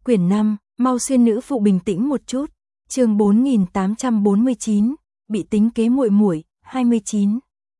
Quyển 5, mau xuyên nữ phụ bình tĩnh một chút. Chương 4849, bị tính kế muội muội, 29.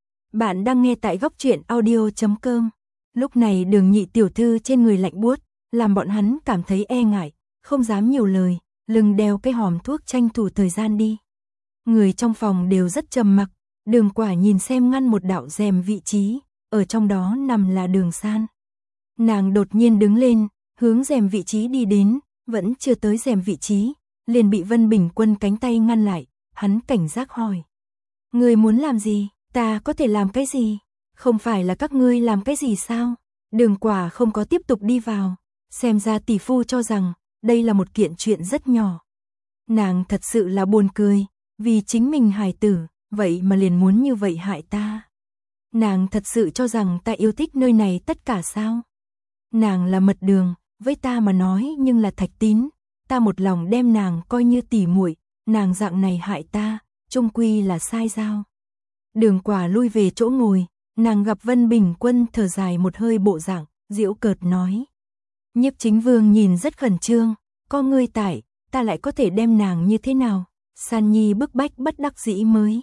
Bạn đang nghe tại góc truyện audio.com. Lúc này Đường Nhị tiểu thư trên người lạnh buốt, làm bọn hắn cảm thấy e ngại, không dám nhiều lời, lưng đeo cái hòm thuốc tranh thủ thời gian đi. Người trong phòng đều rất trầm mặc, Đường Quả nhìn xem ngăn một đạo rèm vị trí, ở trong đó nằm là Đường San. Nàng đột nhiên đứng lên, hướng rèm vị trí đi đến, vẫn chưa tới rèm vị trí, liền bị Vân Bình Quân cánh tay ngăn lại, hắn cảnh giác hỏi. Ngươi muốn làm gì, ta có thể làm cái gì, không phải là các ngươi làm cái gì sao? Đường Quả không có tiếp tục đi vào, xem ra tỷ phu cho rằng, đây là một kiện chuyện rất nhỏ. Nàng thật sự là buồn cười, vì chính mình hài tử, vậy mà liền muốn như vậy hại ta. Nàng thật sự cho rằng ta yêu thích nơi này tất cả sao? Nàng là Mật Đường, với ta mà nói nhưng là Thạch Tín, ta một lòng đem nàng coi như tỷ muội, nàng dạng này hại ta, chung quy là sai sao? Đường Quả lui về chỗ ngồi, nàng gặp Vân Bình Quân thở dài một hơi bộ dạng, giễu cợt nói. Nhiếp Chính Vương nhìn rất khẩn trương, có ngươi tại, ta lại có thể đem nàng như thế nào? San Nhi bức bách bất đắc dĩ mới.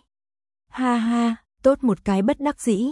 Ha ha, tốt một cái bất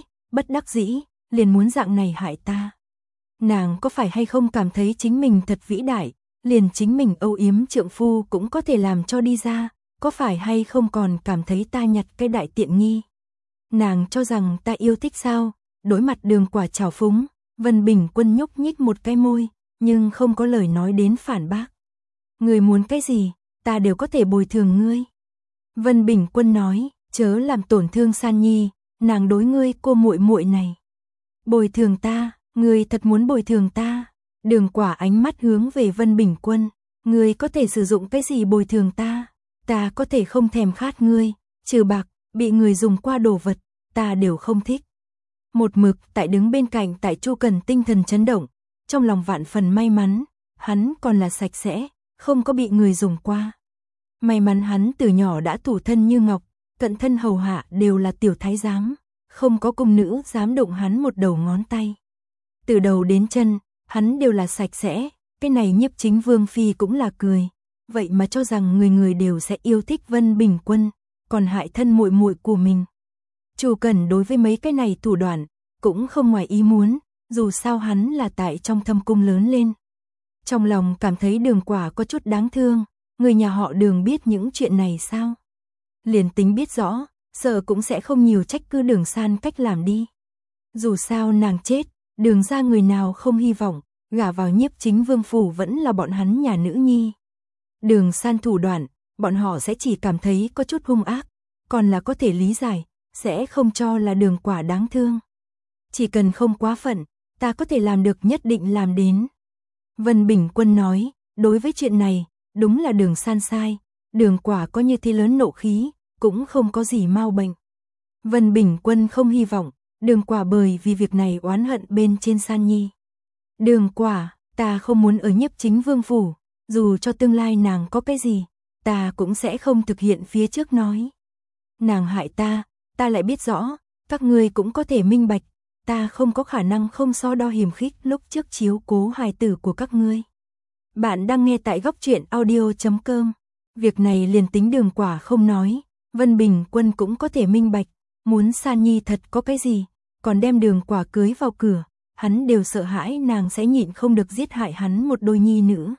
đắc dĩ, liền muốn dạng này hại ta. Nàng có phải hay không cảm thấy chính mình thật vĩ đại, liền chính mình âu yếm trượng phu cũng có thể làm cho đi ra, có phải hay không còn cảm thấy ta nhặt cái đại tiện nghi. Nàng cho rằng ta yêu thích sao? Đối mặt Đường Quả trào phúng, Vân Bình Quân nhúc nhích một cái môi, nhưng không có lời nói đến phản bác. Ngươi muốn cái gì, ta đều có thể bồi thường ngươi. Vân Bình Quân nói, chớ làm tổn thương San Nhi, nàng đối ngươi cô muội muội này. Bồi thường ta, ngươi thật muốn bồi thường ta? Đường Quả ánh mắt hướng về Vân Bình Quân, ngươi có thể sử dụng cái gì bồi thường ta? Ta có thể không thèm khát ngươi, trừ bạc, bị người dùng qua đồ vật, ta đều không thích. Một mực tại đứng bên cạnh tại Chu Cần tinh thần chấn động, trong lòng vạn phần may mắn, hắn còn là sạch sẽ, không có bị người dùng qua. May mắn hắn từ nhỏ đã thủ thân như ngọc, cận thân hầu hạ đều là tiểu thái giám, không có cung nữ dám động hắn một đầu ngón tay. Từ đầu đến chân, hắn đều là sạch sẽ, cái này Nhiếp Chính Vương phi cũng là cười, vậy mà cho rằng người người đều sẽ yêu thích Vân Bình Quân, còn hại thân muội muội của mình. Chu Cẩn đối với mấy cái này thủ đoạn, cũng không ngoài ý muốn, dù sao hắn là tại trong thâm cung lớn lên. Trong lòng cảm thấy Đường Quả có chút đáng thương, người nhà họ Đường biết những chuyện này sao? Liền tính biết rõ, sợ cũng sẽ không nhiều trách cứ Đường San cách làm đi. Dù sao nàng chết, Đường ra người nào không hy vọng, gả vào Nhiếp Chính Vương phủ vẫn là bọn hắn nhà nữ nhi. Đường San thủ đoạn, bọn họ sẽ chỉ cảm thấy có chút hung ác, còn là có thể lý giải, sẽ không cho là Đường Quả đáng thương. Chỉ cần không quá phận, ta có thể làm được nhất định làm đến. Vân Bình Quân nói, đối với chuyện này, đúng là Đường San sai, Đường Quả có như thế lớn nộ khí, cũng không có gì mau bệnh. Vân Bình Quân không hy vọng, Đường Quả bởi vì việc này oán hận bên trên San Nhi. Đường Quả, ta không muốn ở Nhiếp Chính Vương phủ, dù cho tương lai nàng có cái gì, ta cũng sẽ không thực hiện phía trước nói. Nàng hại ta, ta lại biết rõ, các ngươi cũng có thể minh bạch, ta không có khả năng không so đo hiềm khích lúc trước chiếu cố hài tử của các ngươi. Bạn đang nghe tại góc truyện audio.com. Việc này liền tính Đường Quả không nói, Vân Bình Quân cũng có thể minh bạch, muốn San Nhi thật có cái gì, còn đem Đường Quả cưới vào cửa, hắn đều sợ hãi nàng sẽ nhịn không được giết hại hắn một đôi nhi nữ.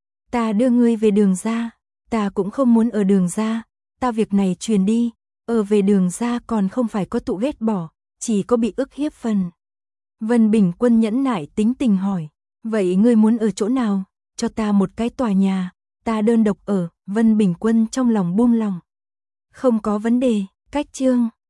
Ta đưa ngươi về Đường ra, ta cũng không muốn ở Đường ra, ta việc này truyền đi, ở về Đường ra còn không phải có tụ ghét bỏ, chỉ có bị ức hiếp phần. Vân Bình Quân nhẫn nại tính tình hỏi, vậy ngươi muốn ở chỗ nào, cho ta một cái tòa nhà, ta đơn độc ở. Vân Bình Quân trong lòng buông lòng. Không có vấn đề, cách chương.